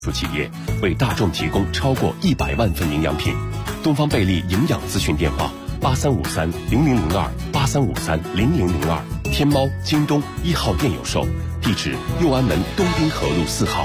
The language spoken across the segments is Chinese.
企业为大众提供超过100万份营养品。东方贝利营养咨询电话83530002，83530002，天猫、京东1号店有售，地址右安门东滨河路4号。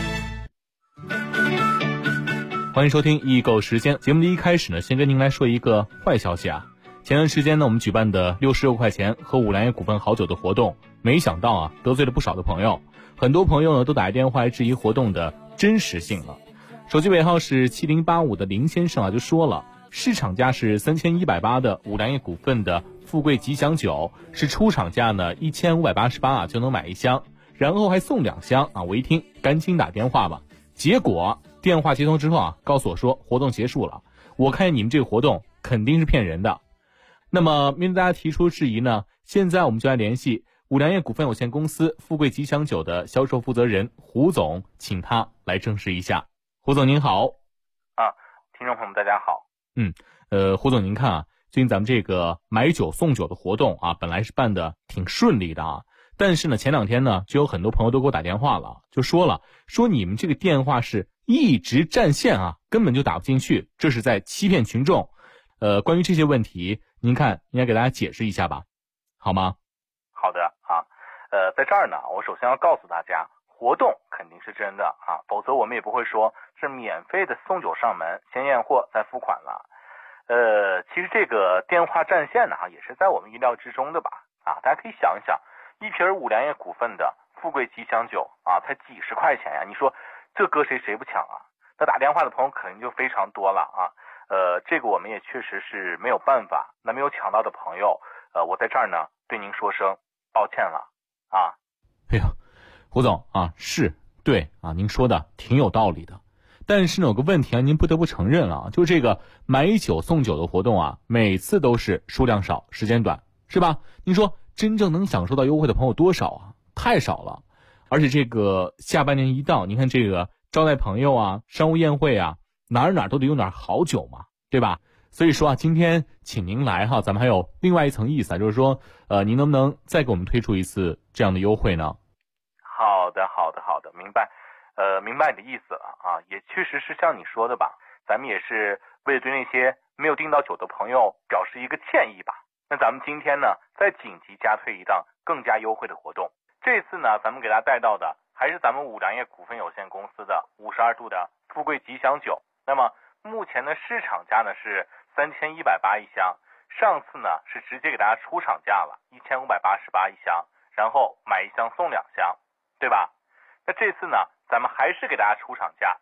欢迎收听易购时间。节目的一开始呢，先跟您来说一个坏消息啊。前段时间呢，我们举办的66块钱喝五粮液股份好酒的活动，没想到啊，得罪了不少的朋友。很多朋友呢都打电话来质疑活动的真实性了。手机尾号是7085的林先生啊就说了，市场价是3180的五粮液股份的富贵吉祥酒，是出厂价呢1588啊就能买一箱，然后还送2箱啊。我一听赶紧打电话吧，结果电话接通之后啊，告诉我说活动结束了。我看你们这个活动肯定是骗人的。那么面对大家提出质疑呢，现在我们就来联系五粮液股份有限公司富贵吉祥酒的销售负责人胡总，请他来证实一下。胡总您好。 听众朋友们大家好。 胡总您看啊，最近咱们这个买酒送酒的活动啊，本来是办的挺顺利的啊，但是呢前2天呢就有很多朋友都给我打电话了，就说你们这个电话是一直占线啊，根本就打不进去，这是在欺骗群众。关于这些问题，您看应该给大家解释一下吧，好吗？ 好的啊，在这儿呢，我首先要告诉大家，活动肯定是真的啊，否则我们也不会说是免费的送酒上门，先验货再付款了。其实这个电话占线呢，也是在我们意料之中的吧？啊，大家可以想一想，一瓶五粮液股份的富贵吉祥酒啊，才几十块钱呀，你说这搁谁不抢啊？那打电话的朋友肯定就非常多了啊。这个我们也确实是没有办法。那没有抢到的朋友，我在这儿呢对您说声抱歉了啊。 哎呦，胡总啊，是对啊，您说的挺有道理的。但是呢有个问题啊，您不得不承认啊，就这个买酒送酒的活动啊，每次都是数量少时间短，是吧？您说真正能享受到优惠的朋友多少啊？太少了。而且这个下半年一到，您看这个招待朋友啊，商务宴会啊，哪都得用点好酒嘛，对吧？所以说啊，今天请您来哈，咱们还有另外一层意思啊，就是说您能不能再给我们推出一次这样的优惠呢？ 好的，明白。明白你的意思了啊，也确实是像你说的吧，咱们也是为了对那些没有订到酒的朋友表示一个歉意吧。那咱们今天呢，再紧急加推一档更加优惠的活动。这次呢，咱们给大家带到的还是咱们五粮液股份有限公司的52度的富贵吉祥酒。那么目前的市场价呢是3180一箱，上次呢是直接给大家出厂价了1588一箱，然后买1箱送2箱，对吧？那这次呢，咱们还是给大家出厂价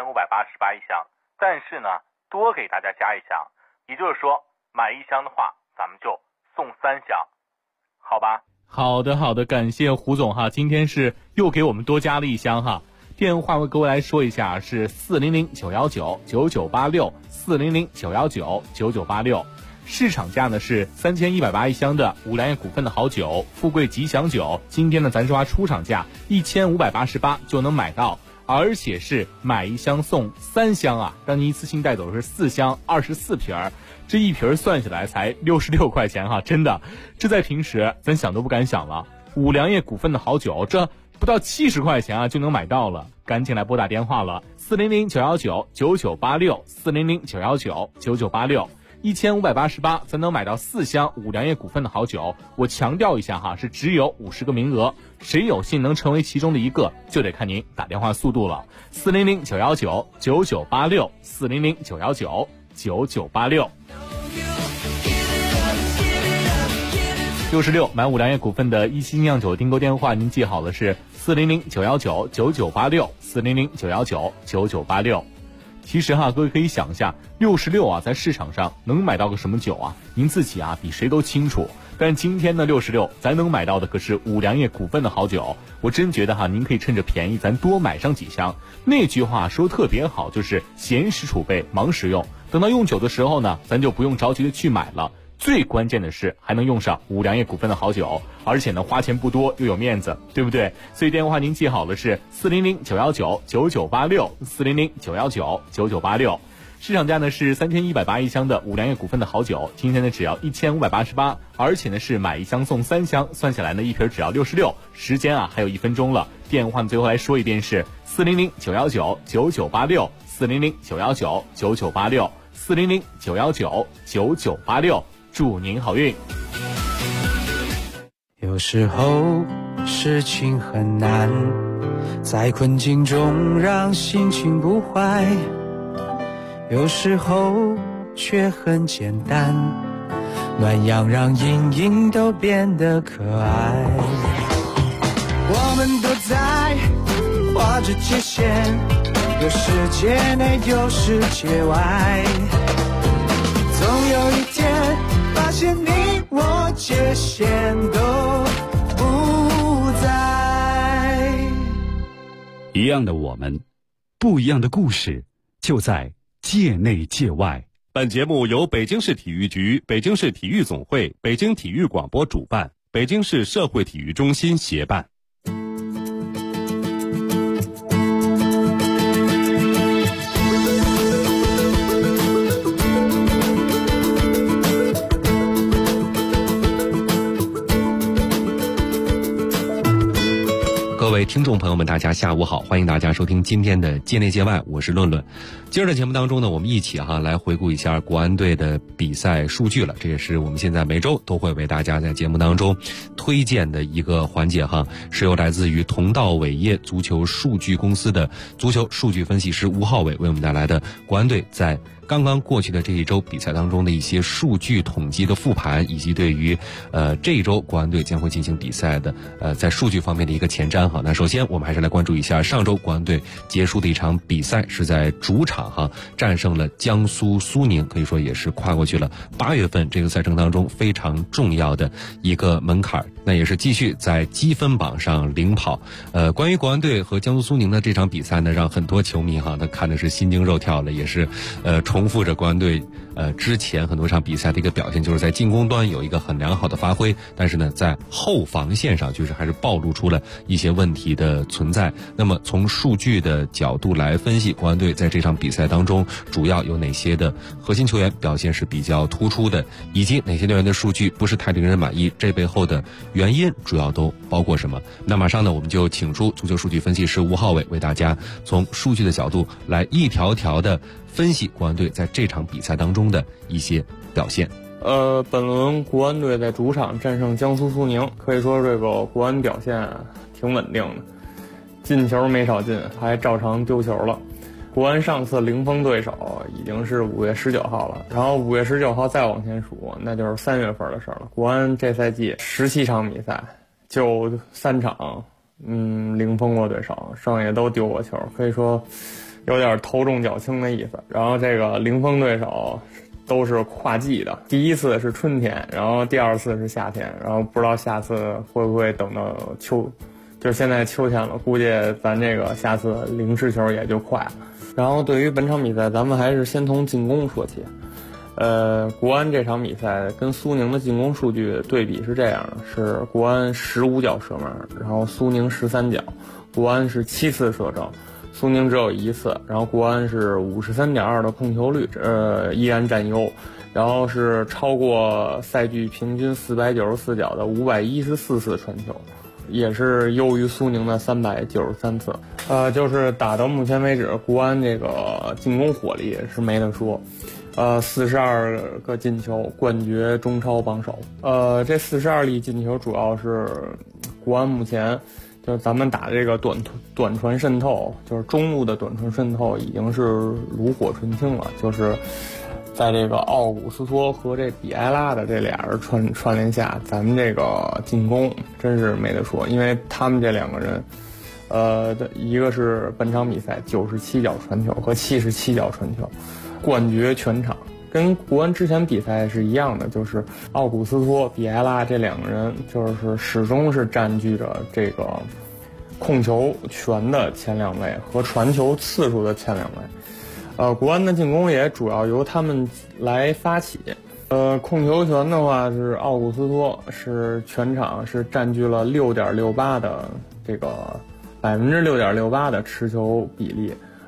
1588一箱，但是呢多给大家加1箱，也就是说买1箱的话，咱们就送3箱，好吧？ 好的，感谢胡总哈，今天是又给我们多加了1箱哈。电话我各位来说一下，是400-919-9986，400-919-9986。市场价呢是3180一箱的五粮液股份的好酒富贵吉祥酒，今天呢咱说出厂价1588就能买到，而且是买1箱送3箱啊，让您一次性带走是4箱24瓶，这一瓶算下来才66块钱哈，真的，这在平时咱想都不敢想了。五粮液股份的好酒，这不到70块钱啊就能买到了，赶紧来拨打电话了，400-919-9986，400-919-9986，1588才能买到4箱五粮液股份的好酒。我强调一下哈，是只有50个名额，谁有幸能成为其中的一个，就得看您打电话速度了。400-919-9986，400-919-9986。66买五粮液股份的一期酿酒订购电话，您记好了是400-919-9986，400-919-9986。其实哈，各位可以想一下，66啊，在市场上能买到个什么酒啊？您自己啊，比谁都清楚。但今天呢，66咱能买到的可是五粮液股份的好酒。我真觉得哈，您可以趁着便宜，咱多买上几箱。那句话说特别好，就是闲时储备，忙时用。等到用酒的时候呢，咱就不用着急的去买了。最关键的是还能用上五粮液股份的好酒，而且呢花钱不多又有面子，对不对？所以电话您记好了是400-919-9986，400-919-9986。 市场价呢是3180一箱的五粮液股份的好酒，今天呢只要1588，而且呢是买1箱送3箱，算下来呢一瓶只要66，时间啊还有1分钟了。电话最后来说一遍是400-919-9986，400-919-9986，400-919-9986，祝您好运。 有时候事情很难，在困境中让心情不坏，有时候却很简单，暖阳让阴影都变得可爱。我们都在画着界限，有世界内有世界外，总有一天发现你我界限都不在。 一样的我们，不一样的故事，就在界内界外。 本节目由北京市体育局、北京市体育总会、北京体育广播主办，北京市社会体育中心协办。 各位听众朋友们，大家下午好，欢迎大家收听今天的界内界外，我是论论。今儿的节目当中呢，我们一起来回顾一下国安队的比赛数据了，这也是我们现在每周都会为大家在节目当中推荐的一个环节是由来自于同道伟业足球数据公司的足球数据分析师吴浩伟为我们带来的国安队在刚刚过去的这一周比赛当中的一些数据统计的复盘，以及对于这一周国安队将会进行比赛的在数据方面的一个前瞻那首先我们还是来关注一下上周国安队结束的一场比赛，是在主场战胜了江苏苏宁，可以说也是跨过去了8月份这个赛程当中非常重要的一个门槛，那也是继续在积分榜上领跑。关于国安队和江苏苏宁的这场比赛呢，让很多球迷那看的是心惊肉跳了，也是重复着国安队之前很多场比赛的一个表现，就是在进攻端有一个很良好的发挥，但是呢在后防线上就是还是暴露出了一些问题的存在。那么从数据的角度来分析，国安队在这场比赛当中主要有哪些的核心球员表现是比较突出的，以及哪些球员的数据不是太令人满意，这背后的原因主要都包括什么。那马上呢我们就请出足球数据分析师吴浩伟为大家从数据的角度来一条条的分析国安队在这场比赛当中的一些表现。 本轮国安队在主场战胜江苏苏宁，可以说这个国安表现挺稳定的，进球没少进，还照常丢球了。国安上次零封对手已经是5月19号了，然后5月19号再往前数，那就是3月份的事了。国安这赛季17场比赛，就3场零封过对手，剩下都丢过球，可以说有点头重脚轻的意思。然后这个零封对手都是跨季的，第一次是春天，然后第二次是夏天，然后不知道下次会不会等到就是现在秋天了，估计咱这个下次零失球也就快了。然后对于本场比赛，咱们还是先从进攻说起。国安这场比赛跟苏宁的进攻数据对比是这样的，是国安15脚射门，然后苏宁13脚，国安是7次射正，苏宁只有1次，然后国安是53.2%的控球率，依然占优，然后是超过赛季平均494脚的514次传球，也是优于苏宁的393次。就是打到目前为止，国安这个进攻火力是没得说。42个进球，冠绝中超榜首。这42粒进球主要是国安目前就是咱们打这个短传渗透，就是中路的短传渗透已经是炉火纯青了，就是在这个奥古斯托和这比埃拉的这俩人串联下，咱们这个进攻真是没得说，因为他们这两个人一个是本场比赛97脚传球和77脚传球，冠绝全场，跟国安之前比赛是一样的，就是奥古斯托、比埃拉这两个人就是始终是占据着这个控球权的前2位和传球次数的前2位。国安的进攻也主要由他们来发起。控球权的话是奥古斯托是全场是占据了6.68%的这个6.68%的持球比例。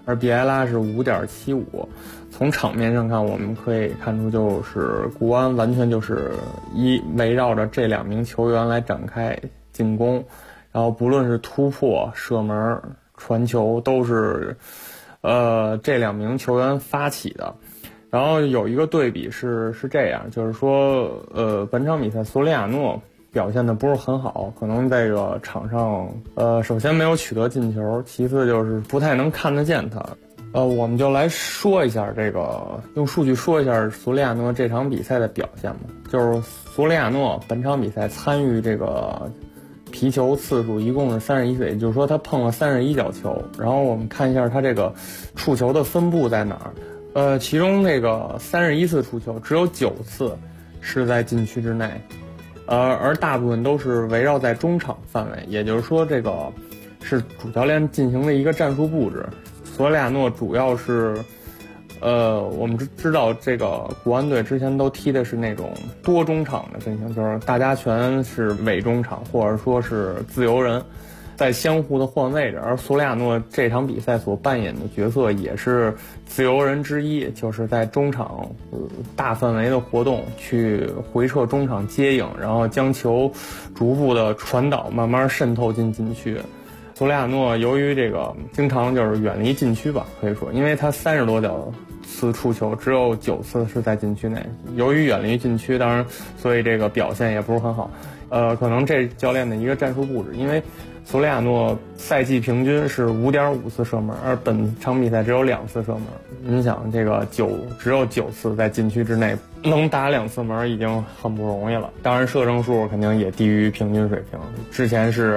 而比埃拉是5.75。从场面上看，我们可以看出，就是国安完全就是围绕着这2名球员来展开进攻，然后不论是突破、射门、传球，都是这2名球员发起的。然后有一个对比是这样，就是说本场比赛索里亚诺表现的不是很好，可能这个场上首先没有取得进球，其次就是不太能看得见他。我们就来说一下这个，用数据说一下索里亚诺这场比赛的表现吧。就是索里亚诺本场比赛参与这个皮球次数一共是31次，也就是说他碰了31脚球。然后我们看一下他这个触球的分布在哪儿。其中这个31次触球只有9次是在禁区之内，而大部分都是围绕在中场范围，也就是说这个是主教练进行的一个战术布置。索里亚诺主要是，我们知道这个国安队之前都踢的是那种多中场的阵型，就是大家全是伪中场或者说是自由人，在相互的换位置。而索里亚诺这场比赛所扮演的角色也是自由人之一，就是在中场大范围的活动，去回撤中场接应，然后将球逐步的传导，慢慢渗透进禁区。索里亚诺由于这个经常就是远离禁区吧，可以说，因为他30多次触球，只有9次是在禁区内。由于远离禁区，当然，所以这个表现也不是很好。可能这教练的一个战术布置，因为索里亚诺赛季平均是5.5次射门，而本场比赛只有2次射门。你想，这个只有9次在禁区之内，能打2次门已经很不容易了。当然，射正数肯定也低于平均水平。之前是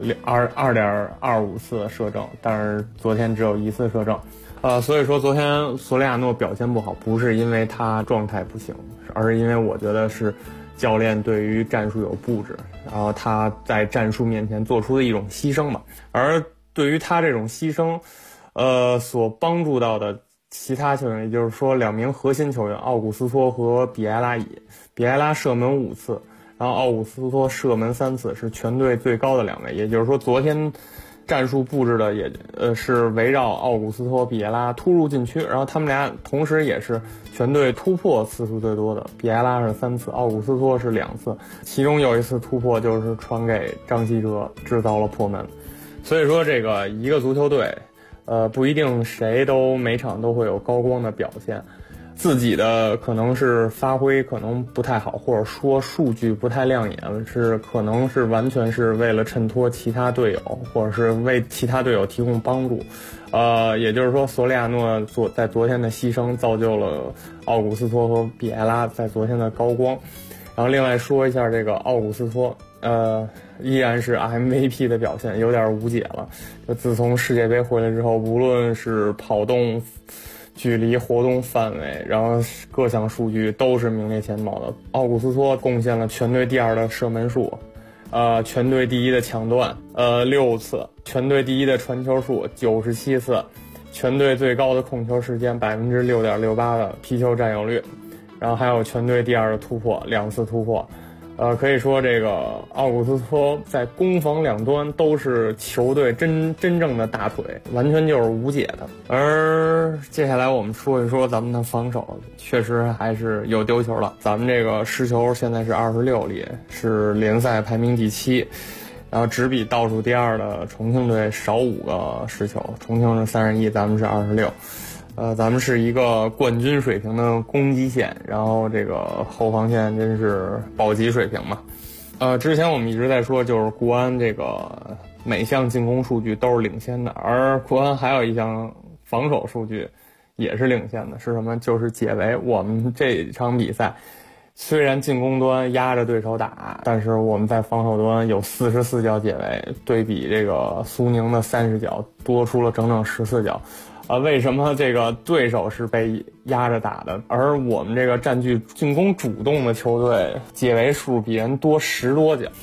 2.25次射正，但是昨天只有1次射正。所以说昨天索里亚诺表现不好，不是因为他状态不行，而是因为我觉得是教练对于战术有布置，然后他在战术面前做出的一种牺牲吧。而对于他这种牺牲，所帮助到的其他球员，也就是说2名核心球员奥古斯托和比埃拉比埃拉射门5次，然后奥古斯托射门3次，是全队最高的2位。也就是说昨天战术布置的也是围绕奥古斯托、比埃拉突入禁区，然后他们俩同时也是全队突破次数最多的。比埃拉是3次，奥古斯托是2次，其中有1次突破就是传给张稀哲，制造了破门。所以说这个一个足球队，不一定谁都每场都会有高光的表现。自己的可能是发挥可能不太好，或者说数据不太亮眼，是可能是完全是为了衬托其他队友，或者是为其他队友提供帮助。也就是说索里亚诺在昨天的牺牲造就了奥古斯托和比埃拉在昨天的高光。然后另外说一下这个奥古斯托，依然是 MVP 的表现有点无解了。就自从世界杯回来之后，无论是跑动距离、活动范围，然后各项数据都是名列前茅的。奥古斯托贡献了全队第2的射门数，全队第1的抢断，6次，全队第1的传球数97次，全队最高的控球时间6.68%的皮球占有率，然后还有全队第2的突破，2次突破。可以说这个奥古斯托在攻防两端都是球队真正的大腿，完全就是无解的。而接下来我们说一说咱们的防守，确实还是有丢球了。咱们这个失球现在是26例，是联赛排名第7，然后只比倒数第2的重庆队少5个失球，重庆是31，咱们是26。咱们是一个冠军水平的攻击线，然后这个后防线真是保级水平嘛。之前我们一直在说，就是国安这个每项进攻数据都是领先的，而国安还有一项防守数据也是领先的，是什么？就是解围。我们这场比赛虽然进攻端压着对手打，但是我们在防守端有44脚解围，对比这个苏宁的30脚多出了整整14脚。为什么这个对手是被压着打的，而我们这个占据进攻主动的球队解围数比人多10多脚？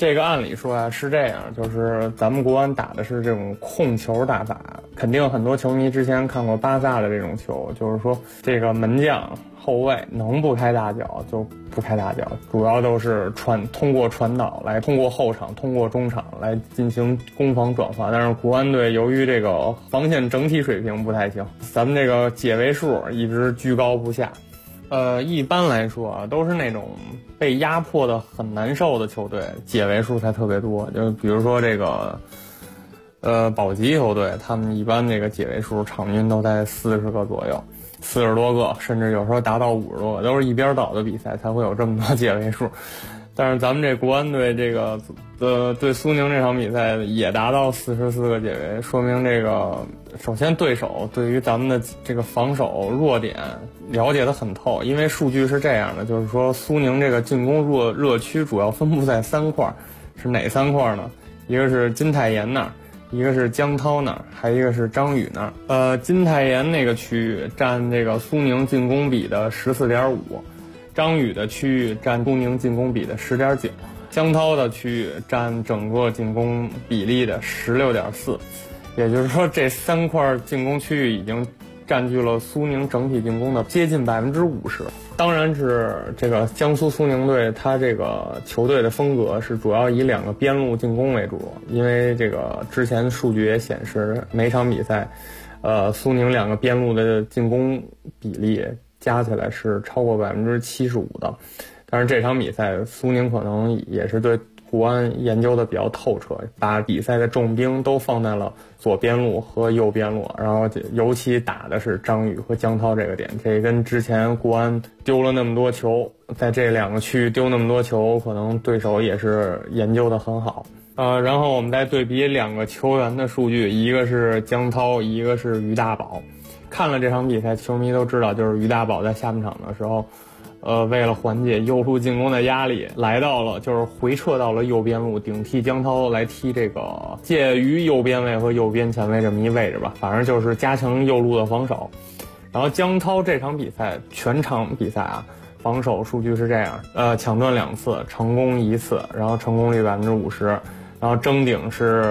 这个按理说啊是这样，就是咱们国安打的是这种控球打法，肯定很多球迷之前看过巴萨的这种球，就是说这个门将后卫能不开大脚就不开大脚，主要都是通过传导来，通过后场，通过中场来进行攻防转换。但是国安队由于这个防线整体水平不太行，咱们这个解围数一直居高不下。一般来说啊，都是那种被压迫的很难受的球队，解围数才特别多。就比如说这个，保级球队，他们一般这个解围数场均都在40个左右，40多个，甚至有时候达到50多个，都是一边倒的比赛才会有这么多解围数。但是咱们这国安队这个对苏宁这场比赛也达到44个解围，说明这个首先对手对于咱们的这个防守弱点了解得很透。因为数据是这样的，就是说苏宁这个进攻热区主要分布在3块，是哪3块呢？一个是金泰妍那儿，一个是江涛那儿，还有一个是张宇那儿。金泰妍那个区域占这个苏宁进攻比的14.5%。张宇的区域占苏宁进攻比的10.9%，江涛的区域占整个进攻比例的16.4%，也就是说这3块进攻区域已经占据了苏宁整体进攻的接近50%。当然是这个江苏苏宁队，他这个球队的风格是主要以2个边路进攻为主，因为这个之前数据也显示每场比赛，苏宁2个边路的进攻比例加起来是超过75%的。但是这场比赛苏宁可能也是对国安研究的比较透彻，把比赛的重兵都放在了左边路和右边路，然后尤其打的是张宇和江涛这个点，这跟之前国安丢了那么多球，在这2个区域丢那么多球，可能对手也是研究的很好。然后我们再对比2个球员的数据，一个是江涛，一个是于大宝。看了这场比赛，球迷都知道，就是于大宝在下半场的时候，为了缓解右路进攻的压力，就是回撤到了右边路，顶替江涛来踢这个介于右边卫和右边前卫这么一位置吧，反正就是加强右路的防守。然后江涛这场比赛全场比赛啊，防守数据是这样，抢断2次，成功1次，然后成功率50%，然后争顶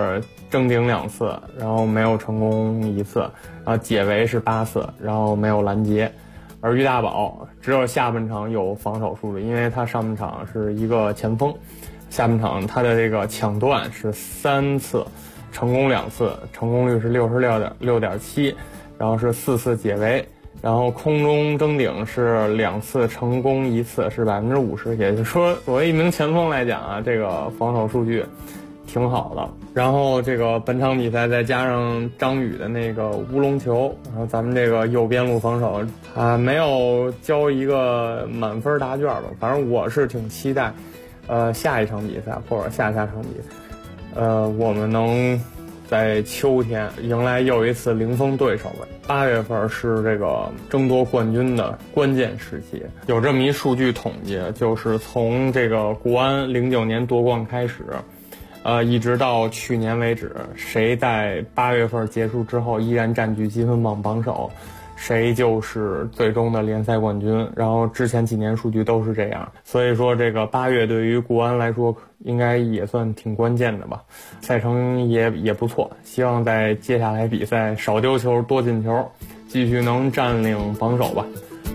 2次，然后没有成功1次，然后解围是8次，然后没有拦截。而于大宝只有下半场有防守数据，因为他上半场是一个前锋，下半场他的这个抢断是3次，成功2次，成功率是66.7%，然后是4次解围，然后空中争顶是2次，成功1次，是50%。也就是说，作为一名前锋来讲啊，这个防守数据挺好的。然后这个本场比赛再加上张宇的那个乌龙球，然后咱们这个右边路防守没有交一个满分答卷吧，反正我是挺期待下一场比赛或者下场比赛我们能在秋天迎来又一次零封对手吧。8月份是这个争夺冠军的关键时期，有这么一数据统计，就是从这个国安09年夺冠开始，一直到去年为止，谁在8月份结束之后依然占据积分榜榜首，谁就是最终的联赛冠军。然后之前几年数据都是这样，所以说这个8月对于国安来说应该也算挺关键的吧。赛程也不错，希望在接下来比赛少丢球多进球，继续能占领榜首吧。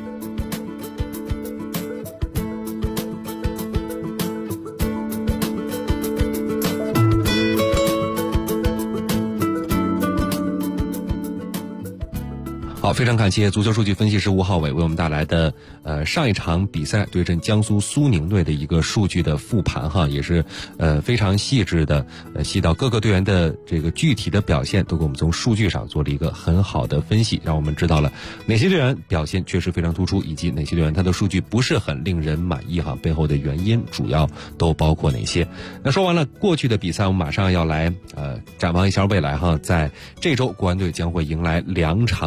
好，非常感谢足球数据分析师吴浩伟为我们带来的上一场比赛对阵江苏苏宁队的一个数据的复盘哈，也是非常细致的细到各个队员的这个具体的表现，都给我们从数据上做了一个很好的分析，让我们知道了哪些队员表现确实非常突出，以及哪些队员他的数据不是很令人满意哈，背后的原因主要都包括哪些。那说完了过去的比赛，我们马上要来展望一下未来哈，在这周国安队将会迎来2场比赛。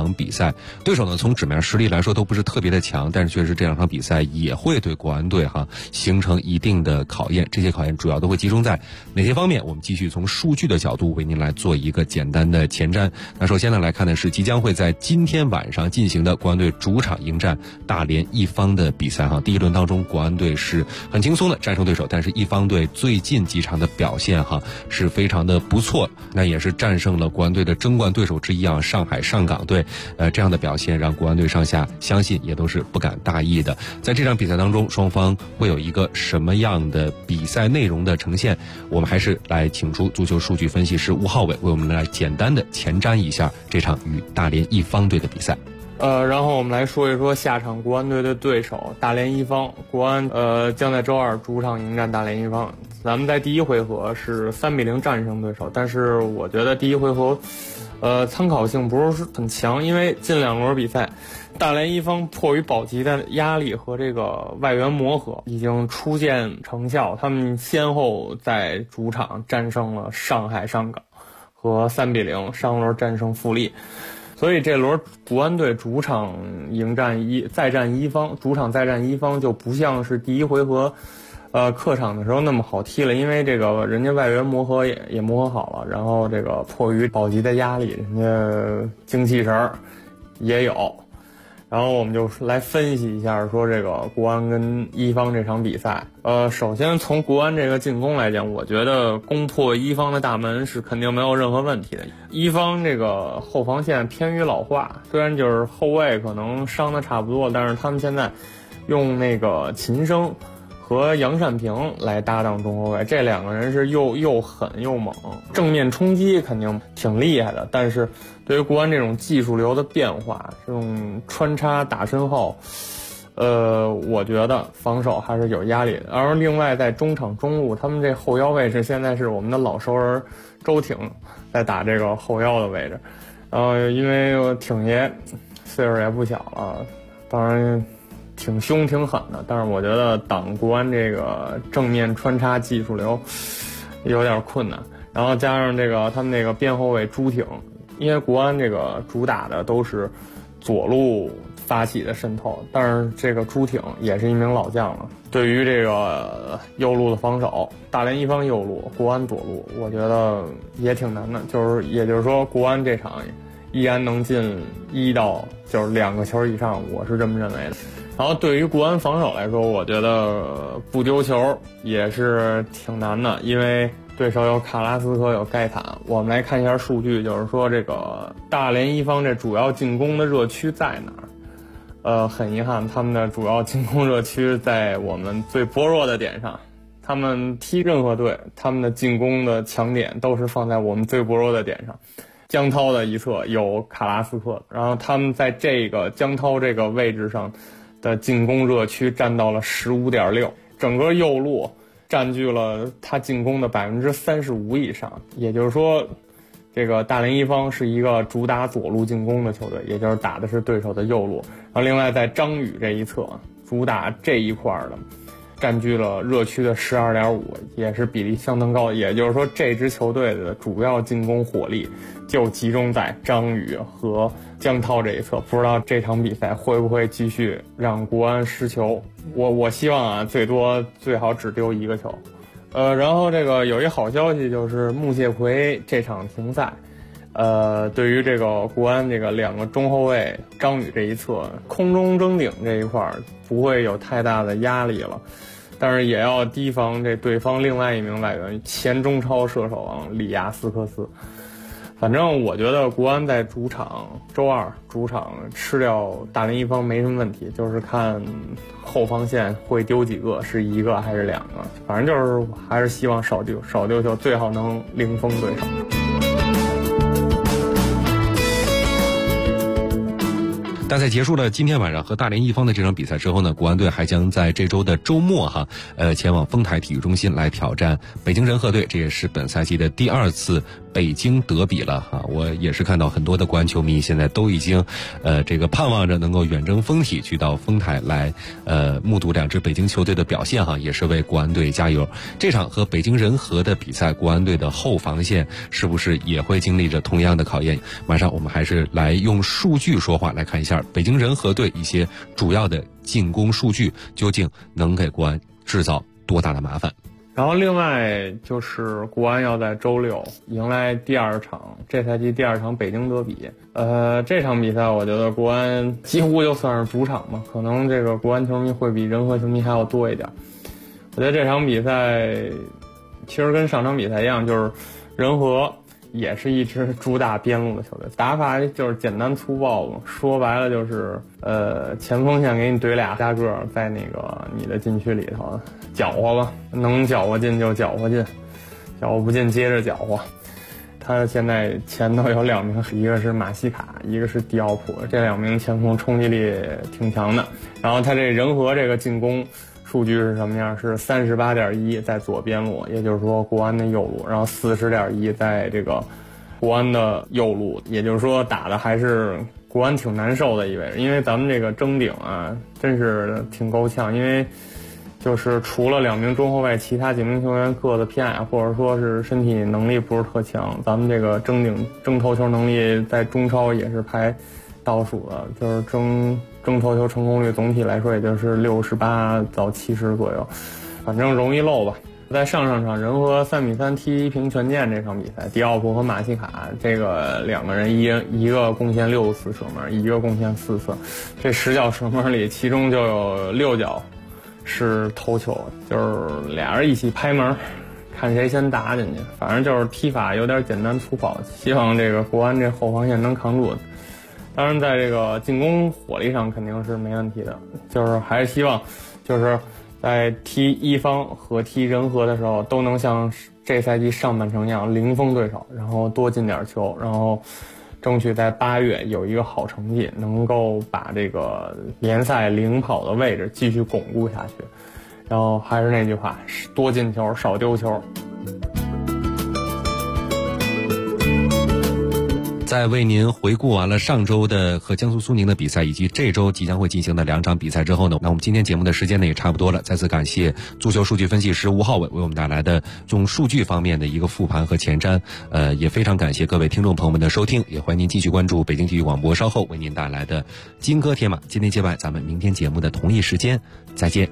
赛。对手呢从纸面实力来说都不是特别的强，但是确实这两场比赛也会对国安队形成一定的考验。这些考验主要都会集中在哪些方面？我们继续从数据的角度为您来做一个简单的前瞻。那首先呢来看的是即将会在今天晚上进行的国安队主场迎战大连一方的比赛第一轮当中，国安队是很轻松的战胜对手，但是一方队最近几场的表现是非常的不错，那也是战胜了国安队的争冠对手之一上海上港队。这样的表现让国安队上下相信也都是不敢大意的。在这场比赛当中，双方会有一个什么样的比赛内容的呈现？我们还是来请出足球数据分析师吴浩伟为我们来简单的前瞻一下这场与大连一方队的比赛。 然后我们来说一说下场国安队的对手大连一方。国安将在周二主场迎战大连一方。咱们在第一回合是3-0战胜对手，但是我觉得第一回合参考性不是很强，因为近2轮比赛大连一方迫于保级的压力和这个外援磨合已经初见成效，他们先后在主场战胜了上海上港和3-0，上轮战胜富力。所以这轮国安队主场再战一方，主场再战一方就不像是第一回合客场的时候那么好踢了，因为这个人家外援磨合也磨合好了，然后这个迫于保级的压力，人家精气神也有。然后我们就来分析一下说这个国安跟一方这场比赛。首先从国安这个进攻来讲，我觉得攻破一方的大门是肯定没有任何问题的。一方这个后防线偏于老化，虽然就是后卫可能伤的差不多，但是他们现在用那个秦升和杨善平来搭档中后卫，这两个人是又狠又猛，正面冲击肯定挺厉害的，但是对于国安这种技术流的变化，这种穿插打身后，我觉得防守还是有压力的。而另外在中场中路，他们这后腰位置现在是我们的老熟人周挺在打这个后腰的位置，然后因为挺爷岁数也不小了，当然挺凶挺狠的，但是我觉得挡国安这个正面穿插技术流有点困难。然后加上这个他们那个边后卫朱挺，因为国安这个主打的都是左路发起的渗透，但是这个朱挺也是一名老将了，对于这个右路的防守，大连一方右路，国安左路，我觉得也挺难的。也就是说国安这场依然能进2个球以上，我是这么认为的。然后对于国安防守来说，我觉得不丢球也是挺难的，因为对手有卡拉斯科有盖塔。我们来看一下数据，就是说这个大连一方这主要进攻的热区在哪儿？很遗憾，他们的主要进攻热区在我们最薄弱的点上。他们踢任何队，他们的进攻的强点都是放在我们最薄弱的点上。江涛的一侧有卡拉斯克，然后他们在这个江涛这个位置上的进攻热区占到了 15.6%， 整个右路占据了他进攻的 35% 以上。也就是说，这个大连一方是一个主打左路进攻的球队，也就是打的是对手的右路。然后另外在张宇这一侧主打这一块的占据了热区的 12.5%， 也是比例相当高。也就是说，这支球队的主要进攻火力就集中在张宇和江涛这一侧。不知道这场比赛会不会继续让国安失球？我希望最好只丢1个球。然后这个有一好消息，就是穆谢奎这场停赛。对于这个国安这个2个中后卫张宇这一侧空中争顶这一块不会有太大的压力了，但是也要提防这对方另外一名外援前中超射手王里亚斯科斯。反正我觉得国安在周二主场吃掉大连一方没什么问题，就是看后防线会丢几个，是1个还是2个，反正就是还是希望少丢球，最好能零封对手。 但在结束了今天晚上和大连一方的这场比赛之后呢，国安队还将在这周的周末前往丰台体育中心来挑战北京人和队，这也是本赛季的第2次北京德比了我也是看到很多的国安球迷现在都已经这个盼望着能够远征丰体，去到丰台来目睹2支北京球队的表现也是为国安队加油。这场和北京人和的比赛，国安队的后防线是不是也会经历着同样的考验？晚上我们还是来用数据说话，来看一下北京人和队一些主要的进攻数据究竟能给国安制造多大的麻烦。 然后另外就是国安要在周6迎来这赛季第2场北京德比。这场比赛我觉得国安几乎就算是主场嘛，可能这个国安球迷会比人和球迷还要多一点。我觉得这场比赛其实跟上场比赛一样，就是人和也是一支主打边路的球队，打法就是简单粗暴嘛，说白了就是前锋线给你怼俩大个在那个你的禁区里头搅和吧，能搅和进就搅和进，搅和不进接着搅和。他现在前头有2名，一个是马西卡，一个是迪奥普，这2名前锋冲击力挺强的。然后他这人和这个进攻数据是什么样？是 38.1 在左边路，也就是说国安的右路，然后 40.1 在这个国安的右路，也就是说打的还是国安挺难受的一位。因为咱们这个争顶真是挺够呛，因为就是除了2名中后卫，其他几名球员个子偏矮，或者说是身体能力不是特强，咱们这个争头球能力在中超也是排倒数的，就是争头球成功率总体来说也就是68到70左右，反正容易漏吧。在上场人和3-3踢平权健这场比赛，迪奥普和马西卡这个2个人一个贡献6次射门，一个贡献4次，这10脚射门里其中就有6脚是头球，就是俩人一起拍门，看谁先打进去，反正就是踢法有点简单粗暴，希望这个国安这后防线能扛住。当然在这个进攻火力上肯定是没问题的，就是还是希望就是在踢一方和踢人和的时候都能像这赛季上半程一样零封对手，然后多进点球，然后争取在8月有一个好成绩，能够把这个联赛领跑的位置继续巩固下去。然后还是那句话，多进球少丢球。 在为您回顾完了上周的和江苏苏宁的比赛，以及这周即将会进行的2场比赛之后呢，那我们今天节目的时间呢也差不多了。再次感谢足球数据分析师吴浩伟为我们带来的用数据方面的一个复盘和前瞻。也非常感谢各位听众朋友们的收听，也欢迎您继续关注北京体育广播稍后为您带来的金戈铁马。今天接外，咱们明天节目的同一时间再见。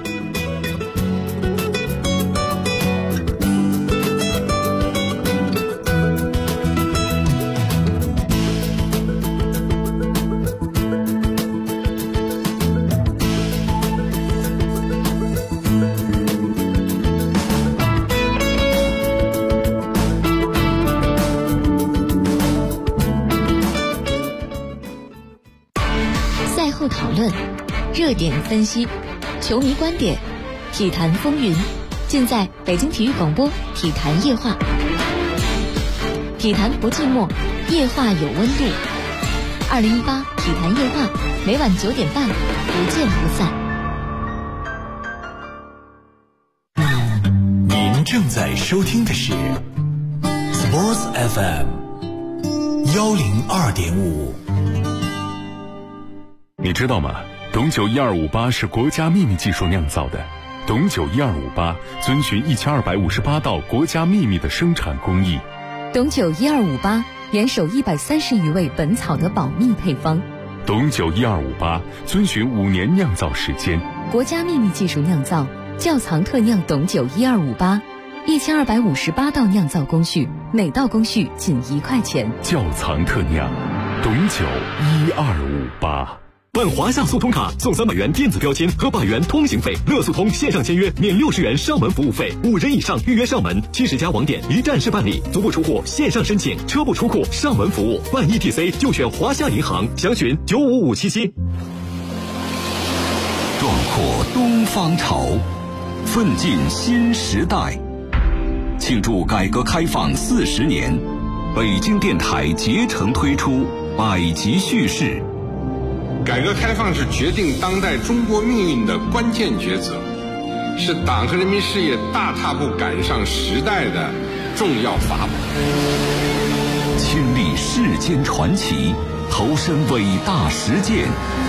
讨论、热点分析、球迷观点、体坛风云，尽在北京体育广播体坛夜话。体坛不寂寞，夜话有温度。2018体坛夜话，每晚9点半，不见不散。 您正在收听的是 Sports FM 102.5。 你知道吗？董酒1258是国家秘密技术酿造的。董酒1258遵循1258道国家秘密的生产工艺。 董酒1258严守130余味本草的保密配方。 董酒1258遵循5年酿造时间。 国家秘密技术酿造，窖藏特酿董酒1258，1258道酿造工序，每道工序仅1块钱。 窖藏特酿，董酒1258。 办华夏速通卡送300元电子标签和100元通行费，乐速通线上签约免60元上门服务费，5人以上预约上门，70家网点一站式办理，足不出户线上申请，车不出库上门服务，办 ETC 就选华夏银行，详询95577。 壮阔东方潮，奋进新时代。庆祝改革开放40年，北京电台竭诚推出百集叙事。 改革开放是决定当代中国命运的关键抉择，是党和人民事业大踏步赶上时代的重要法宝。 亲历世间传奇，投身伟大实践，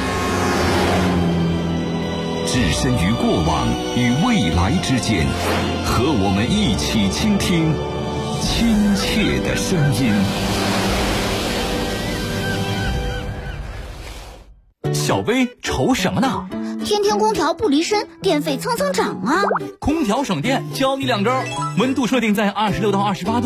置身于过往与未来之间，和我们一起倾听亲切的声音。 小薇愁什么呢？ 天天空调不离身，电费蹭蹭涨啊！ 空调省电，教你2招：温度设定在26到28度。